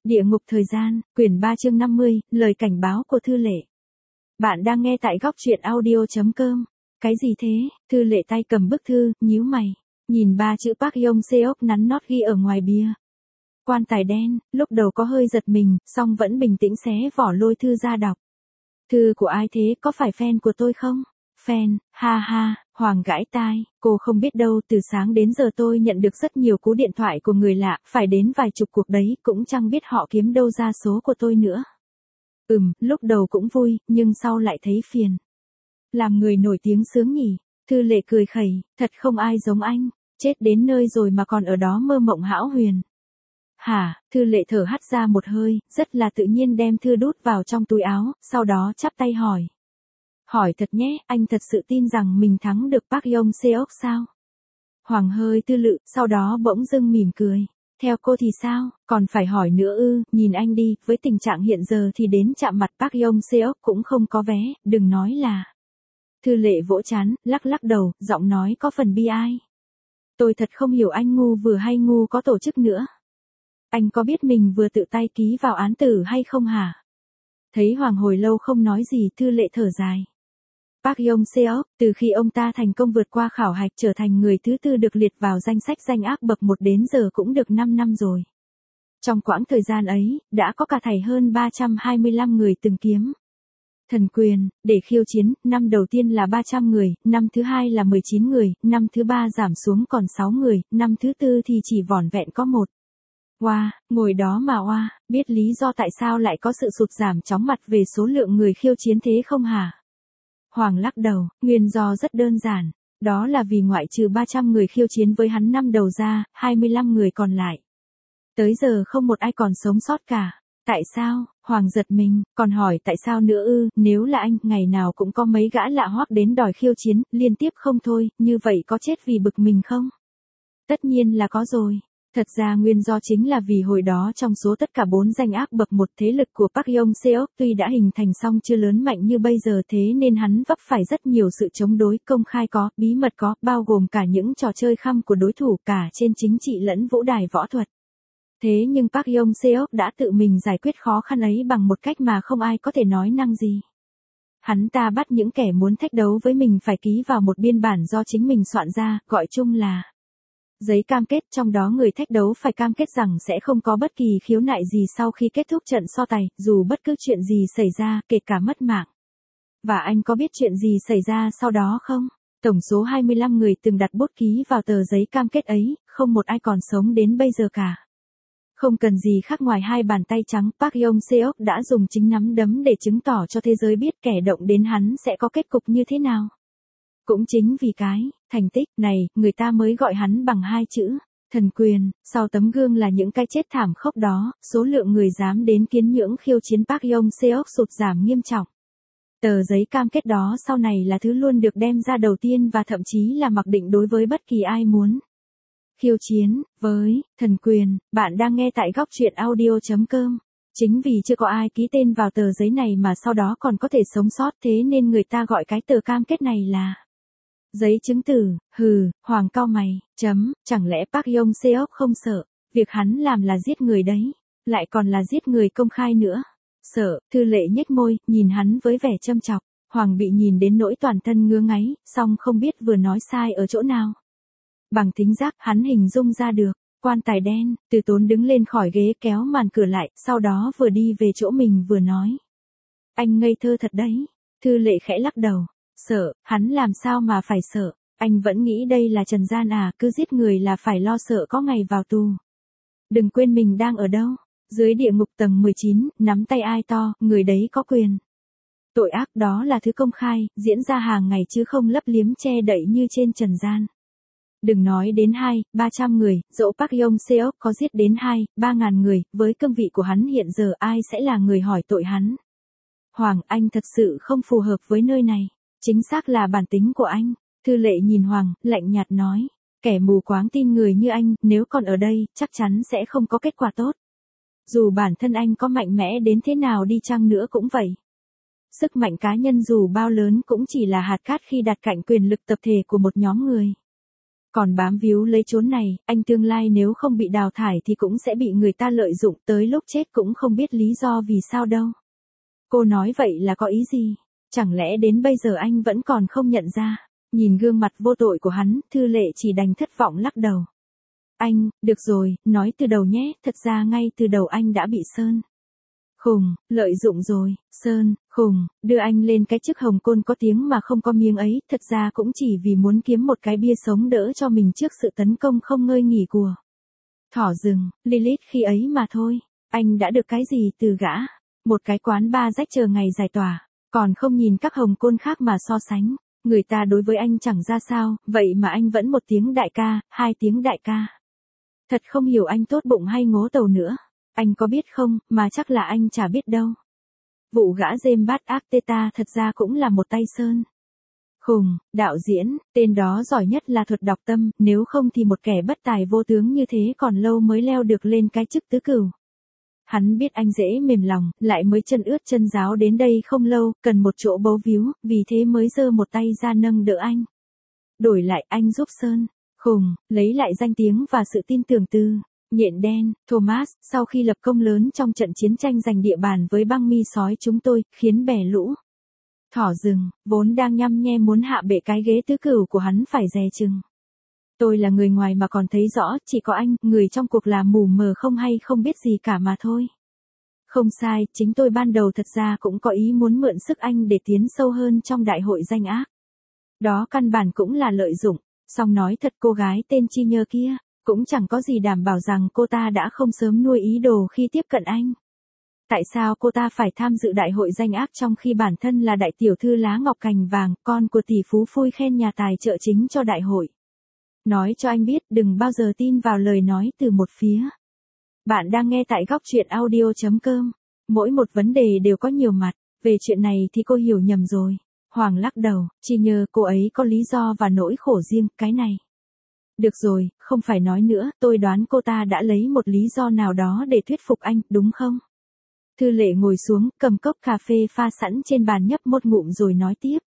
Địa ngục thời gian, quyển 3 chương 50, lời cảnh báo của Thư Lệ. Bạn đang nghe tại góc truyện audio.com. Cái gì thế? Thư Lệ tay cầm bức thư, nhíu mày. Nhìn ba chữ Park Yong Seok nắn nót ghi ở ngoài bìa. Quan tài đen, lúc đầu có hơi giật mình, song vẫn bình tĩnh xé vỏ lôi thư ra đọc. Thư của ai thế, có phải fan của tôi không? Fan, ha ha, Hoàng gãi tai, cô không biết đâu, từ sáng đến giờ tôi nhận được rất nhiều cú điện thoại của người lạ, phải đến vài chục cuộc đấy, cũng chẳng biết họ kiếm đâu ra số của tôi nữa. Lúc đầu cũng vui, nhưng sau lại thấy phiền. Làm người nổi tiếng sướng nhỉ? Thư Lệ cười khẩy, thật không ai giống anh, chết đến nơi rồi mà còn ở đó mơ mộng hão huyền. Hả? Thư Lệ thở hắt ra một hơi, rất là tự nhiên đem thư đút vào trong túi áo, sau đó chắp tay hỏi. Hỏi thật nhé, anh thật sự tin rằng mình thắng được Park Yong Seok sao? Hoàng hơi tư lự, sau đó bỗng dưng mỉm cười. Theo cô thì sao, còn phải hỏi nữa ư, nhìn anh đi, với tình trạng hiện giờ thì đến chạm mặt Park Yong Seok cũng không có vé, đừng nói là. Thư Lệ vỗ trán, lắc lắc đầu, giọng nói có phần bi ai. Tôi thật không hiểu anh ngu vừa hay ngu có tổ chức nữa. Anh có biết mình vừa tự tay ký vào án tử hay không hả? Thấy Hoàng hồi lâu không nói gì, Thư Lệ thở dài. Park Yong Seok, từ khi ông ta thành công vượt qua khảo hạch trở thành người thứ tư được liệt vào danh sách danh ác bậc 1 đến giờ cũng được 5 năm rồi. Trong quãng thời gian ấy, đã có cả thảy hơn 325 người từng kiếm thần quyền, để khiêu chiến, năm đầu tiên là 300 người, năm thứ hai là 19 người, năm thứ ba giảm xuống còn 6 người, năm thứ tư thì chỉ vỏn vẹn có 1. Ngồi đó mà biết lý do tại sao lại có sự sụt giảm chóng mặt về số lượng người khiêu chiến thế không hả? Hoàng lắc đầu, nguyên do rất đơn giản, đó là vì ngoại trừ 300 người khiêu chiến với hắn năm đầu ra, 25 người còn lại. Tới giờ không một ai còn sống sót cả. Tại sao? Hoàng giật mình, còn hỏi tại sao nữa ư, nếu là anh, ngày nào cũng có mấy gã lạ hoắc đến đòi khiêu chiến, liên tiếp không thôi, như vậy có chết vì bực mình không? Tất nhiên là có rồi. Thật ra nguyên do chính là vì hồi đó trong số tất cả 4 danh ác bậc 1 thế lực của Park Yong Seok tuy đã hình thành song chưa lớn mạnh như bây giờ thế nên hắn vấp phải rất nhiều sự chống đối công khai có, bí mật có, bao gồm cả những trò chơi khăm của đối thủ cả trên chính trị lẫn vũ đài võ thuật. Thế nhưng Park Yong Seok đã tự mình giải quyết khó khăn ấy bằng một cách mà không ai có thể nói năng gì. Hắn ta bắt những kẻ muốn thách đấu với mình phải ký vào một biên bản do chính mình soạn ra, gọi chung là giấy cam kết, trong đó người thách đấu phải cam kết rằng sẽ không có bất kỳ khiếu nại gì sau khi kết thúc trận so tài, dù bất cứ chuyện gì xảy ra, kể cả mất mạng. Và anh có biết chuyện gì xảy ra sau đó không? Tổng số 25 người từng đặt bút ký vào tờ giấy cam kết ấy, không một ai còn sống đến bây giờ cả. Không cần gì khác ngoài hai bàn tay trắng, Park Yong Seok đã dùng chính nắm đấm để chứng tỏ cho thế giới biết kẻ động đến hắn sẽ có kết cục như thế nào. Cũng chính vì cái thành tích này, người ta mới gọi hắn bằng 2 chữ, thần quyền. Sau tấm gương là những cái chết thảm khốc đó, số lượng người dám đến kiến nhưỡng khiêu chiến Park Yong Seok sụt giảm nghiêm trọng. Tờ giấy cam kết đó sau này là thứ luôn được đem ra đầu tiên và thậm chí là mặc định đối với bất kỳ ai muốn khiêu chiến với thần quyền. Bạn đang nghe tại góc truyện audio.com. Chính vì chưa có ai ký tên vào tờ giấy này mà sau đó còn có thể sống sót, thế nên người ta gọi cái tờ cam kết này là giấy chứng tử. Hoàng cau mày, chẳng lẽ Park Yong Seok không sợ, việc hắn làm là giết người đấy, lại còn là giết người công khai nữa. Sợ? Thư Lệ nhếch môi, nhìn hắn với vẻ châm chọc. Hoàng bị nhìn đến nỗi toàn thân ngứa ngáy, song không biết vừa nói sai ở chỗ nào. Bằng thính giác, hắn hình dung ra được, quan tài đen. Từ Tốn đứng lên khỏi ghế kéo màn cửa lại, sau đó vừa đi về chỗ mình vừa nói. Anh ngây thơ thật đấy. Thư Lệ khẽ lắc đầu. Sợ? Hắn làm sao mà phải sợ? Anh vẫn nghĩ đây là trần gian à, cứ giết người là phải lo sợ có ngày vào tù. Đừng quên mình đang ở đâu? Dưới địa ngục tầng 19, nắm tay ai to, người đấy có quyền. Tội ác đó là thứ công khai, diễn ra hàng ngày chứ không lấp liếm che đậy như trên trần gian. Đừng nói đến 300 người, dẫu Park Yong Seok có giết đến 3.000 người, với cương vị của hắn hiện giờ ai sẽ là người hỏi tội hắn? Hoàng, anh thật sự không phù hợp với nơi này. Chính xác là bản tính của anh. Thư Lệ nhìn Hoàng, lạnh nhạt nói. Kẻ mù quáng tin người như anh, nếu còn ở đây, chắc chắn sẽ không có kết quả tốt. Dù bản thân anh có mạnh mẽ đến thế nào đi chăng nữa cũng vậy. Sức mạnh cá nhân dù bao lớn cũng chỉ là hạt cát khi đặt cạnh quyền lực tập thể của một nhóm người. Còn bám víu lấy chốn này, anh tương lai nếu không bị đào thải thì cũng sẽ bị người ta lợi dụng, tới lúc chết cũng không biết lý do vì sao đâu. Cô nói vậy là có ý gì? Chẳng lẽ đến bây giờ anh vẫn còn không nhận ra? Nhìn gương mặt vô tội của hắn, Thư Lệ chỉ đành thất vọng lắc đầu. Anh, được rồi, nói từ đầu nhé, thật ra ngay từ đầu anh đã bị Sơn Khùng lợi dụng rồi. Sơn Khùng đưa anh lên cái chức Hồng Côn có tiếng mà không có miếng ấy, thật ra cũng chỉ vì muốn kiếm một cái bia sống đỡ cho mình trước sự tấn công không ngơi nghỉ của thỏ rừng Lilith khi ấy mà thôi. Anh đã được cái gì từ gã? Một cái quán bar rách chờ ngày giải tỏa, còn không nhìn các Hồng Côn khác mà so sánh. Người ta đối với anh chẳng ra sao, vậy mà anh vẫn một tiếng đại ca, hai tiếng đại ca. Thật không hiểu anh tốt bụng hay ngố tàu nữa. Anh có biết không, mà chắc là anh chả biết đâu. Vụ gã James Bat Arteta thật ra cũng là một tay Sơn Khùng, đạo diễn, tên đó giỏi nhất là thuật đọc tâm, nếu không thì một kẻ bất tài vô tướng như thế còn lâu mới leo được lên cái chức tứ cửu. Hắn biết anh dễ mềm lòng, lại mới chân ướt chân ráo đến đây không lâu, cần một chỗ bấu víu, vì thế mới giơ một tay ra nâng đỡ anh. Đổi lại anh giúp Sơn Khùng lấy lại danh tiếng và sự tin tưởng từ nhện đen Thomas, sau khi lập công lớn trong trận chiến tranh giành địa bàn với băng mi sói chúng tôi, khiến bè lũ thỏ rừng, vốn đang nhăm nhe muốn hạ bệ cái ghế tứ cửu của hắn phải dè chừng. Tôi là người ngoài mà còn thấy rõ, chỉ có anh, người trong cuộc là mù mờ không hay không biết gì cả mà thôi. Không sai, chính tôi ban đầu thật ra cũng có ý muốn mượn sức anh để tiến sâu hơn trong đại hội danh ác. Đó căn bản cũng là lợi dụng, song nói thật cô gái tên Chi Nhơ kia, cũng chẳng có gì đảm bảo rằng cô ta đã không sớm nuôi ý đồ khi tiếp cận anh. Tại sao cô ta phải tham dự đại hội danh ác trong khi bản thân là đại tiểu thư lá ngọc cành vàng, con của tỷ phú Phui Khen nhà tài trợ chính cho đại hội? Nói cho anh biết, đừng bao giờ tin vào lời nói từ một phía. Bạn đang nghe tại góc truyện audio.com. Mỗi một vấn đề đều có nhiều mặt, về chuyện này thì cô hiểu nhầm rồi. Hoàng lắc đầu, Chi Nhơ cô ấy có lý do và nỗi khổ riêng, cái này. Được rồi, không phải nói nữa, tôi đoán cô ta đã lấy một lý do nào đó để thuyết phục anh, đúng không? Thư Lệ ngồi xuống, cầm cốc cà phê pha sẵn trên bàn nhấp một ngụm rồi nói tiếp.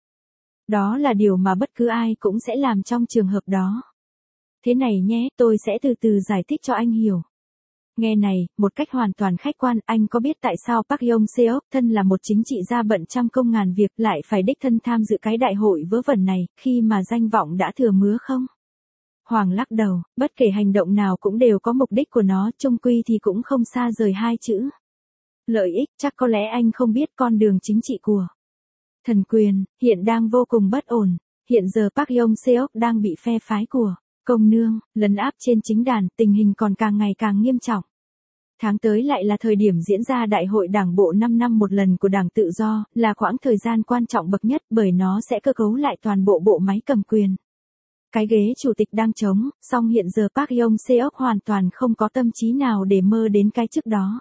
Đó là điều mà bất cứ ai cũng sẽ làm trong trường hợp đó. Thế này nhé, tôi sẽ từ từ giải thích cho anh hiểu. Nghe này, một cách hoàn toàn khách quan, anh có biết tại sao Park Yong Seok thân là một chính trị gia bận trăm công ngàn việc lại phải đích thân tham dự cái đại hội vớ vẩn này, khi mà danh vọng đã thừa mứa không? Hoàng lắc đầu, bất kể hành động nào cũng đều có mục đích của nó, chung quy thì cũng không xa rời hai chữ lợi ích. Chắc có lẽ anh không biết con đường chính trị của thần quyền hiện đang vô cùng bất ổn. Hiện giờ Park Yong Seok đang bị phe phái của công nương lấn áp trên chính đàn, tình hình còn càng ngày càng nghiêm trọng. Tháng tới lại là thời điểm diễn ra đại hội đảng bộ 5 năm một lần của Đảng Tự Do, là quãng thời gian quan trọng bậc nhất bởi nó sẽ cơ cấu lại toàn bộ bộ máy cầm quyền. Cái ghế chủ tịch đang trống, song hiện giờ Park Yong Seok hoàn toàn không có tâm trí nào để mơ đến cái chức đó.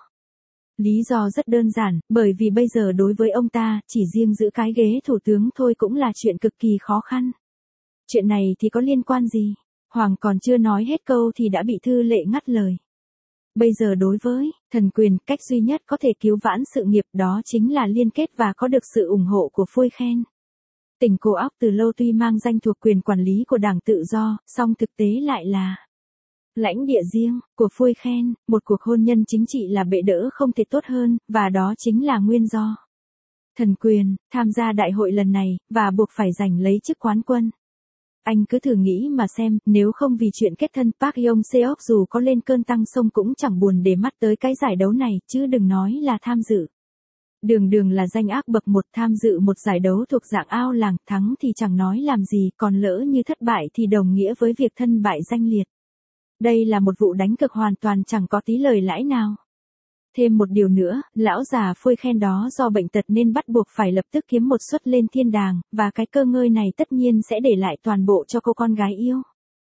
Lý do rất đơn giản, bởi vì bây giờ đối với ông ta, chỉ riêng giữ cái ghế thủ tướng thôi cũng là chuyện cực kỳ khó khăn. Chuyện này thì có liên quan gì? Hoàng còn chưa nói hết câu thì đã bị Thư Lệ ngắt lời. Bây giờ đối với thần quyền, cách duy nhất có thể cứu vãn sự nghiệp đó chính là liên kết và có được sự ủng hộ của Phui Khen. Tỉnh Cô Óc từ lâu tuy mang danh thuộc quyền quản lý của Đảng Tự Do, song thực tế lại là lãnh địa riêng của Phui Khen. Một cuộc hôn nhân chính trị là bệ đỡ không thể tốt hơn, và đó chính là nguyên do thần quyền tham gia đại hội lần này, và buộc phải giành lấy chức quán quân. Anh cứ thử nghĩ mà xem, nếu không vì chuyện kết thân, Park Yong Seok dù có lên cơn tăng sông cũng chẳng buồn để mắt tới cái giải đấu này, chứ đừng nói là tham dự. Đường là danh ác bậc một, tham dự một giải đấu thuộc dạng ao làng, thắng thì chẳng nói làm gì, còn lỡ như thất bại thì đồng nghĩa với việc thân bại danh liệt. Đây là một vụ đánh cược hoàn toàn chẳng có tí lời lãi nào. Thêm một điều nữa, lão già Phui Khen đó do bệnh tật nên bắt buộc phải lập tức kiếm một suất lên thiên đàng, và cái cơ ngơi này tất nhiên sẽ để lại toàn bộ cho cô con gái yêu.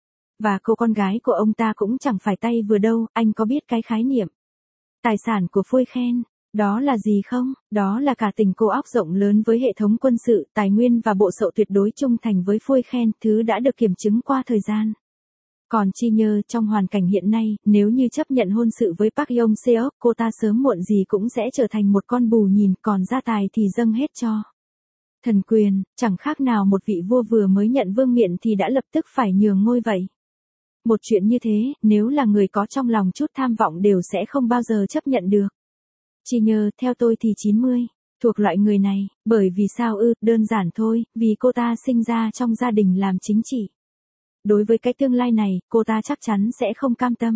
Và cô con gái của ông ta cũng chẳng phải tay vừa đâu, anh có biết cái khái niệm tài sản của Phui Khen đó là gì không? Đó là cả tỉnh Cô Óc rộng lớn với hệ thống quân sự, tài nguyên và bộ sậu tuyệt đối trung thành với Phui Khen, thứ đã được kiểm chứng qua thời gian. Còn Chi Nhơ, trong hoàn cảnh hiện nay, nếu như chấp nhận hôn sự với Park Yong Seok, cô ta sớm muộn gì cũng sẽ trở thành một con bù nhìn, còn gia tài thì dâng hết cho thần quyền, chẳng khác nào một vị vua vừa mới nhận vương miện thì đã lập tức phải nhường ngôi vậy. Một chuyện như thế, nếu là người có trong lòng chút tham vọng đều sẽ không bao giờ chấp nhận được. Chi Nhơ, theo tôi thì 90, thuộc loại người này, bởi vì sao ư, đơn giản thôi, vì cô ta sinh ra trong gia đình làm chính trị. Đối với cái tương lai này, cô ta chắc chắn sẽ không cam tâm.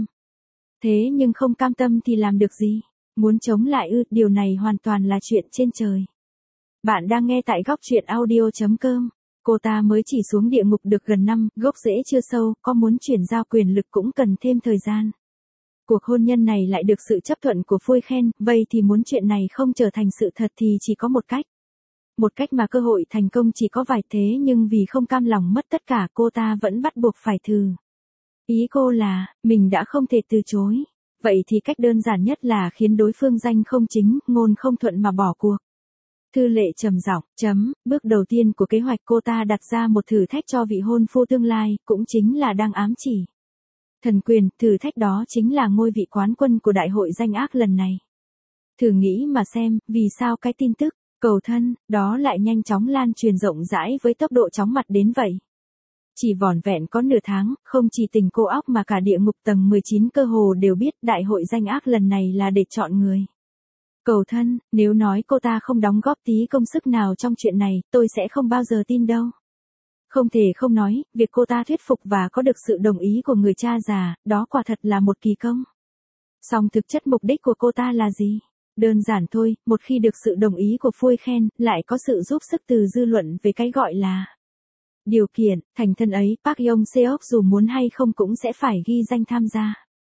Thế nhưng không cam tâm thì làm được gì? Muốn chống lại ư, điều này hoàn toàn là chuyện trên trời. Bạn đang nghe tại góc truyện audio.com. Cô ta mới chỉ xuống địa ngục được gần năm, gốc rễ chưa sâu, có muốn chuyển giao quyền lực cũng cần thêm thời gian. Cuộc hôn nhân này lại được sự chấp thuận của Phôi Khen, vậy thì muốn chuyện này không trở thành sự thật thì chỉ có một cách. Một cách mà cơ hội thành công chỉ có vài, thế nhưng vì không cam lòng mất tất cả cô ta vẫn bắt buộc phải thử. Ý cô là, mình đã không thể từ chối. Vậy thì cách đơn giản nhất là khiến đối phương danh không chính, ngôn không thuận mà bỏ cuộc. Thư Lệ trầm giọng, bước đầu tiên của kế hoạch cô ta đặt ra một thử thách cho vị hôn phu tương lai, cũng chính là đang ám chỉ. Thần quyền, thử thách đó chính là ngôi vị quán quân của đại hội danh ác lần này. Thử nghĩ mà xem, vì sao cái tin tức, cầu thân, đó lại nhanh chóng lan truyền rộng rãi với tốc độ chóng mặt đến vậy. Chỉ vỏn vẹn có nửa tháng, không chỉ tình cô óc mà cả địa ngục tầng 19 cơ hồ đều biết đại hội danh ác lần này là để chọn người. Cầu thân, nếu nói cô ta không đóng góp tí công sức nào trong chuyện này, tôi sẽ không bao giờ tin đâu. Không thể không nói, việc cô ta thuyết phục và có được sự đồng ý của người cha già, đó quả thật là một kỳ công. Song thực chất mục đích của cô ta là gì? Đơn giản thôi, một khi được sự đồng ý của Phôi Khen, lại có sự giúp sức từ dư luận về cái gọi là điều kiện, thành thân ấy, Park Yong Seok dù muốn hay không cũng sẽ phải ghi danh tham gia.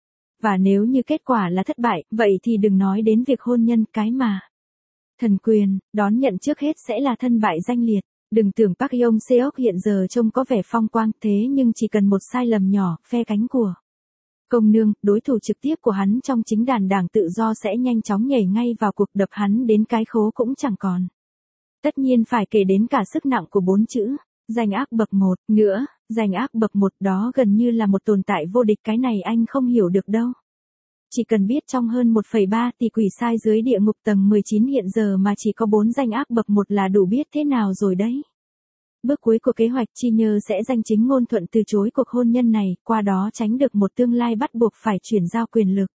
Và nếu như kết quả là thất bại, vậy thì đừng nói đến việc hôn nhân, cái mà thần quyền, đón nhận trước hết sẽ là thân bại danh liệt. Đừng tưởng Park Yong Seok hiện giờ trông có vẻ phong quang, thế nhưng chỉ cần một sai lầm nhỏ, phe cánh của công nương, đối thủ trực tiếp của hắn trong chính đàn đảng tự do sẽ nhanh chóng nhảy ngay vào cuộc, đập hắn đến cái khố cũng chẳng còn. Tất nhiên phải kể đến cả sức nặng của 4 chữ, danh ác bậc 1, nữa, danh ác bậc 1 đó gần như là một tồn tại vô địch, cái này anh không hiểu được đâu. Chỉ cần biết trong hơn 1,3 tỷ quỷ sai dưới địa ngục tầng 19 hiện giờ mà chỉ có 4 danh ác bậc 1 là đủ biết thế nào rồi đấy. Bước cuối của kế hoạch, Chi Nhơ sẽ danh chính ngôn thuận từ chối cuộc hôn nhân này, qua đó tránh được một tương lai bắt buộc phải chuyển giao quyền lực.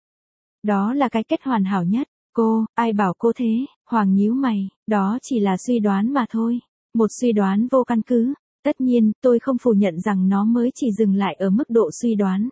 Đó là cái kết hoàn hảo nhất. Cô, ai bảo cô thế? Hoàng nhíu mày, đó chỉ là suy đoán mà thôi. Một suy đoán vô căn cứ. Tất nhiên, tôi không phủ nhận rằng nó mới chỉ dừng lại ở mức độ suy đoán.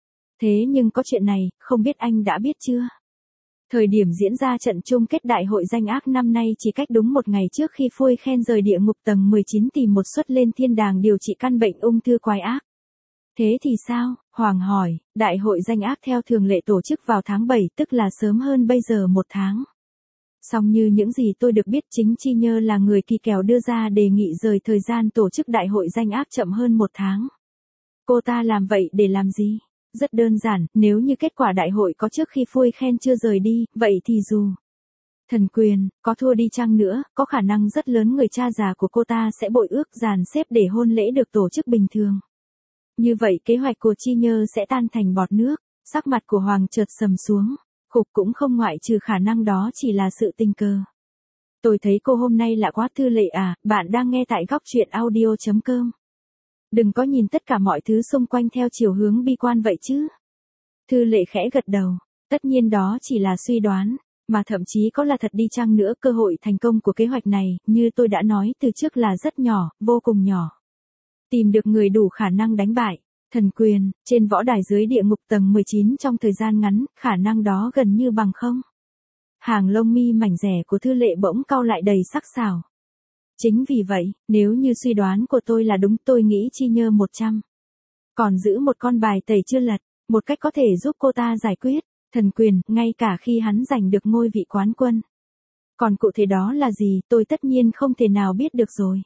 Thế nhưng có chuyện này, không biết anh đã biết chưa? Thời điểm diễn ra trận chung kết đại hội danh ác năm nay chỉ cách đúng một ngày trước khi Phôi Khen rời địa ngục tầng 19 tìm một suất lên thiên đàng điều trị căn bệnh ung thư quái ác. Thế thì sao? Hoàng hỏi, đại hội danh ác theo thường lệ tổ chức vào tháng 7, tức là sớm hơn bây giờ 1 tháng. Song như những gì tôi được biết, chính Chi Nhơ là người kỳ kèo đưa ra đề nghị rời thời gian tổ chức đại hội danh ác chậm hơn 1 tháng. Cô ta làm vậy để làm gì? Rất đơn giản, nếu như kết quả đại hội có trước khi Phôi Khen chưa rời đi, vậy thì dù thần quyền, có thua đi chăng nữa, có khả năng rất lớn người cha già của cô ta sẽ bội ước dàn xếp để hôn lễ được tổ chức bình thường. Như vậy kế hoạch của Chi Nhơ sẽ tan thành bọt nước, sắc mặt của Hoàng chợt sầm xuống, khục cũng không ngoại trừ khả năng đó chỉ là sự tình cờ. Tôi thấy cô hôm nay lạ quá. Thư Lệ à, bạn đang nghe tại góc truyện audio.com. Đừng có nhìn tất cả mọi thứ xung quanh theo chiều hướng bi quan vậy chứ. Thư Lệ khẽ gật đầu, tất nhiên đó chỉ là suy đoán, mà thậm chí có là thật đi chăng nữa, cơ hội thành công của kế hoạch này, như tôi đã nói từ trước là rất nhỏ, vô cùng nhỏ. Tìm được người đủ khả năng đánh bại thần quyền trên võ đài dưới địa ngục tầng 19 trong thời gian ngắn, khả năng đó gần như bằng không. Hàng lông mi mảnh rẻ của Thư Lệ bỗng cau lại đầy sắc sảo. Chính vì vậy, nếu như suy đoán của tôi là đúng, tôi nghĩ Chi Nhơ 100. Còn giữ một con bài tẩy chưa lật, một cách có thể giúp cô ta giải quyết thần quyền, ngay cả khi hắn giành được ngôi vị quán quân. Còn cụ thể đó là gì, tôi tất nhiên không thể nào biết được rồi.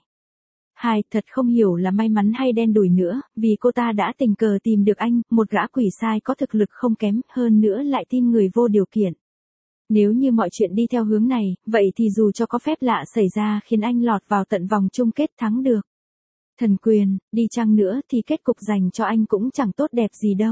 Thật không hiểu là may mắn hay đen đủi nữa, vì cô ta đã tình cờ tìm được anh, một gã quỷ sai có thực lực không kém, hơn nữa lại tin người vô điều kiện. Nếu như mọi chuyện đi theo hướng này, vậy thì dù cho có phép lạ xảy ra khiến anh lọt vào tận vòng chung kết thắng được thần quyền, đi chăng nữa thì kết cục dành cho anh cũng chẳng tốt đẹp gì đâu.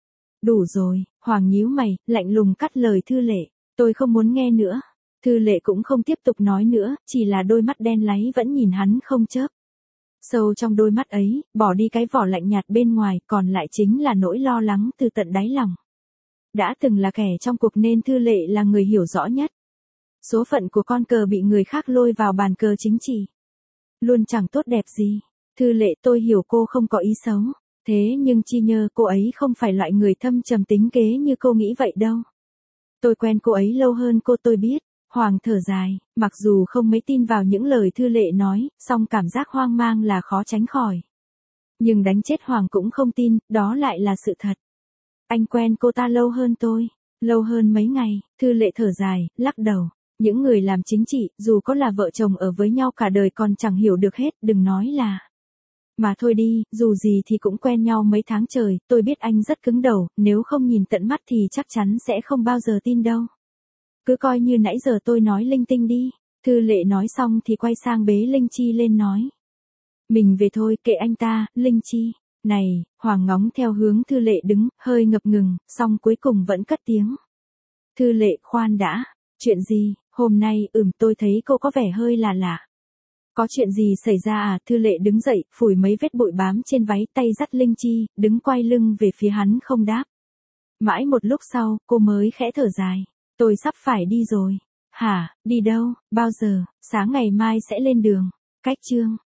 Đủ rồi, Hoàng nhíu mày, lạnh lùng cắt lời Thư Lệ, tôi không muốn nghe nữa. Thư Lệ cũng không tiếp tục nói nữa, chỉ là đôi mắt đen láy vẫn nhìn hắn không chớp. Sâu trong đôi mắt ấy, bỏ đi cái vỏ lạnh nhạt bên ngoài, còn lại chính là nỗi lo lắng từ tận đáy lòng. Đã từng là kẻ trong cuộc nên Thư Lệ là người hiểu rõ nhất. Số phận của con cờ bị người khác lôi vào bàn cờ chính trị. Luôn chẳng tốt đẹp gì. Thư Lệ, tôi hiểu cô không có ý xấu. Thế nhưng chi nhơ cô ấy không phải loại người thâm trầm tính kế như cô nghĩ vậy đâu. Tôi quen cô ấy lâu hơn cô, tôi biết. Hoàng thở dài, mặc dù không mấy tin vào những lời Thư Lệ nói, song cảm giác hoang mang là khó tránh khỏi. Nhưng đánh chết Hoàng cũng không tin, đó lại là sự thật. Anh quen cô ta lâu hơn tôi, lâu hơn mấy ngày. Thư Lệ thở dài, lắc đầu. Những người làm chính trị, dù có là vợ chồng ở với nhau cả đời còn chẳng hiểu được hết, đừng nói là. Mà thôi đi, dù gì thì cũng quen nhau mấy tháng trời, tôi biết anh rất cứng đầu, nếu không nhìn tận mắt thì chắc chắn sẽ không bao giờ tin đâu. Cứ coi như nãy giờ tôi nói linh tinh đi. Thư Lệ nói xong thì quay sang bế Linh Chi lên nói. Mình về thôi, kệ anh ta, Linh Chi. Này, Hoàng ngóng theo hướng Thư Lệ đứng, hơi ngập ngừng, xong cuối cùng vẫn cất tiếng. Thư Lệ, khoan đã. Chuyện gì, hôm nay, tôi thấy cô có vẻ hơi là lạ. Có chuyện gì xảy ra à? Thư Lệ đứng dậy, phủi mấy vết bụi bám trên váy, tay dắt Linh Chi, đứng quay lưng về phía hắn không đáp. Mãi một lúc sau, cô mới khẽ thở dài. Tôi sắp phải đi rồi. Hả, đi đâu, bao giờ? Sáng ngày mai sẽ lên đường. Cách chương.